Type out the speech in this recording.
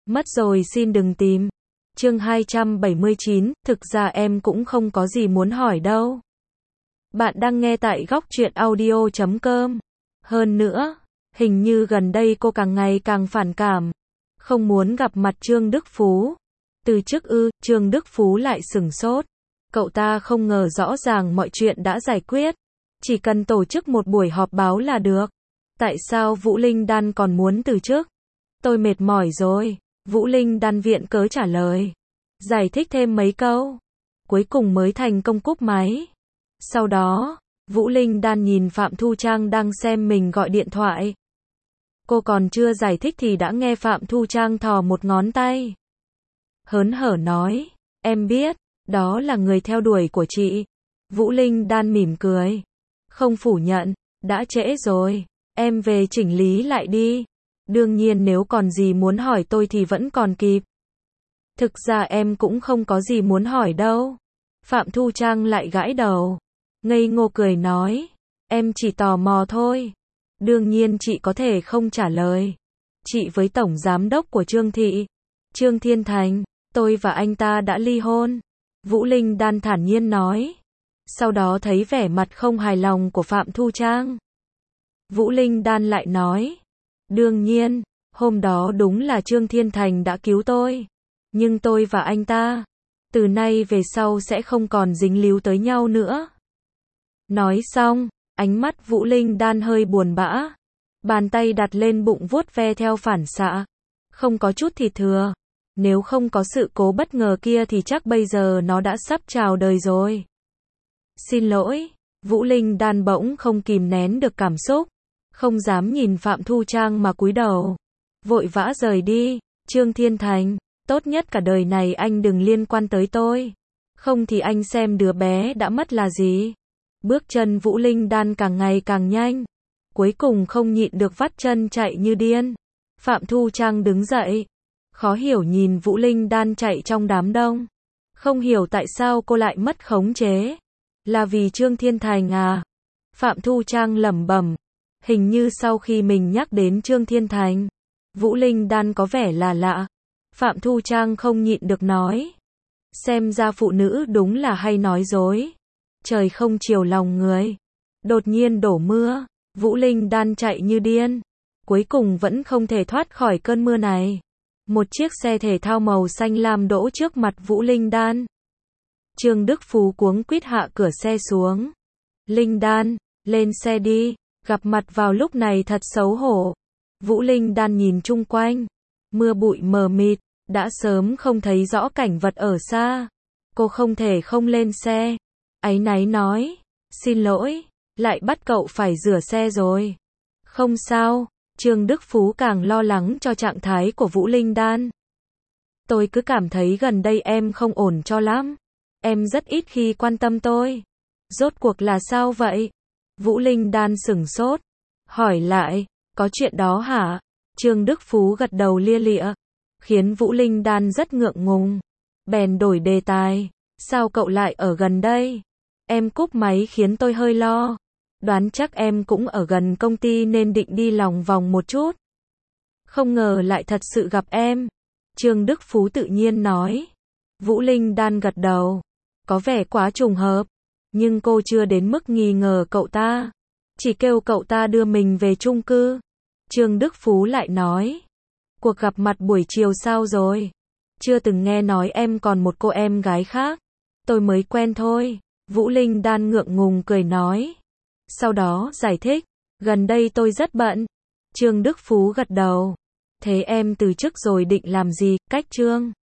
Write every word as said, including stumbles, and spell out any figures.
Mất rồi xin đừng tìm. Chương hai trăm bảy mươi chín, thực ra em cũng không có gì muốn hỏi đâu. Bạn đang nghe tại góc truyện audio chấm com. Hơn nữa, hình như gần đây cô càng ngày càng phản cảm, không muốn gặp mặt Trương Đức Phú. Từ chức ư? Trương Đức Phú lại sửng sốt. Cậu ta không ngờ rõ ràng mọi chuyện đã giải quyết, chỉ cần tổ chức một buổi họp báo là được. Tại sao Vũ Linh Đan còn muốn từ chức? Tôi mệt mỏi rồi. Vũ Linh Đan viện cớ trả lời, giải thích thêm mấy câu, cuối cùng mới thành công cúp máy. Sau đó, Vũ Linh Đan nhìn Phạm Thu Trang đang xem mình gọi điện thoại. Cô còn chưa giải thích thì đã nghe Phạm Thu Trang thò một ngón tay, hớn hở nói, em biết, đó là người theo đuổi của chị. Vũ Linh Đan mỉm cười, không phủ nhận, đã trễ rồi, em về chỉnh lý lại đi. Đương nhiên nếu còn gì muốn hỏi tôi thì vẫn còn kịp. Thực ra em cũng không có gì muốn hỏi đâu. Phạm Thu Trang lại gãi đầu, ngây ngô cười nói, em chỉ tò mò thôi. Đương nhiên chị có thể không trả lời. Chị với tổng giám đốc của Trương Thị, Trương Thiên Thành, tôi và anh ta đã ly hôn. Vũ Linh Đan thản nhiên nói. Sau đó thấy vẻ mặt không hài lòng của Phạm Thu Trang, Vũ Linh Đan lại nói, đương nhiên, hôm đó đúng là Trương Thiên Thành đã cứu tôi. Nhưng tôi và anh ta, từ nay về sau sẽ không còn dính líu tới nhau nữa. Nói xong, ánh mắt Vũ Linh Đan hơi buồn bã, bàn tay đặt lên bụng vuốt ve theo phản xạ, không có chút thịt thừa. Nếu không có sự cố bất ngờ kia thì chắc bây giờ nó đã sắp chào đời rồi. Xin lỗi, Vũ Linh Đan bỗng không kìm nén được cảm xúc, không dám nhìn Phạm Thu Trang mà cúi đầu, vội vã rời đi. Trương Thiên Thành, tốt nhất cả đời này anh đừng liên quan tới tôi, không thì anh xem đứa bé đã mất là gì. Bước chân Vũ Linh Đan càng ngày càng nhanh, cuối cùng không nhịn được vắt chân chạy như điên. Phạm Thu Trang đứng dậy, khó hiểu nhìn Vũ Linh Đan chạy trong đám đông, không hiểu tại sao cô lại mất khống chế. Là vì Trương Thiên Thành à? Phạm Thu Trang lẩm bẩm. Hình như sau khi mình nhắc đến Trương Thiên Thành, Vũ Linh Đan có vẻ là lạ. Phạm Thu Trang không nhịn được nói, xem ra phụ nữ đúng là hay nói dối. Trời không chiều lòng người. Đột nhiên đổ mưa, Vũ Linh Đan chạy như điên, cuối cùng vẫn không thể thoát khỏi cơn mưa này. Một chiếc xe thể thao màu xanh lam đỗ trước mặt Vũ Linh Đan. Trương Đức Phú cuống quýt hạ cửa xe xuống. Linh Đan, lên xe đi. Gặp mặt vào lúc này thật xấu hổ. Vũ Linh Đan nhìn chung quanh, mưa bụi mờ mịt, đã sớm không thấy rõ cảnh vật ở xa. Cô không thể không lên xe, áy náy nói, xin lỗi, lại bắt cậu phải rửa xe rồi. Không sao. Trương Đức Phú càng lo lắng cho trạng thái của Vũ Linh Đan. Tôi cứ cảm thấy gần đây em không ổn cho lắm. Em rất ít khi quan tâm tôi. Rốt cuộc là sao vậy? Vũ Linh Đan sửng sốt, hỏi lại, có chuyện đó hả? Trương Đức Phú gật đầu lia lịa, khiến Vũ Linh Đan rất ngượng ngùng. Bèn đổi đề tài, sao cậu lại ở gần đây? Em cúp máy khiến tôi hơi lo. Đoán chắc em cũng ở gần công ty nên định đi lòng vòng một chút. Không ngờ lại thật sự gặp em. Trương Đức Phú tự nhiên nói. Vũ Linh Đan gật đầu, có vẻ quá trùng hợp. Nhưng cô chưa đến mức nghi ngờ cậu ta, chỉ kêu cậu ta đưa mình về chung cư. Trương Đức Phú lại nói, cuộc gặp mặt buổi chiều sao rồi? Chưa từng nghe nói em còn một cô em gái khác. Tôi mới quen thôi. Vũ Linh Đan ngượng ngùng cười nói. Sau đó giải thích, gần đây tôi rất bận. Trương Đức Phú gật đầu. Thế em từ chức rồi định làm gì? Cách Trương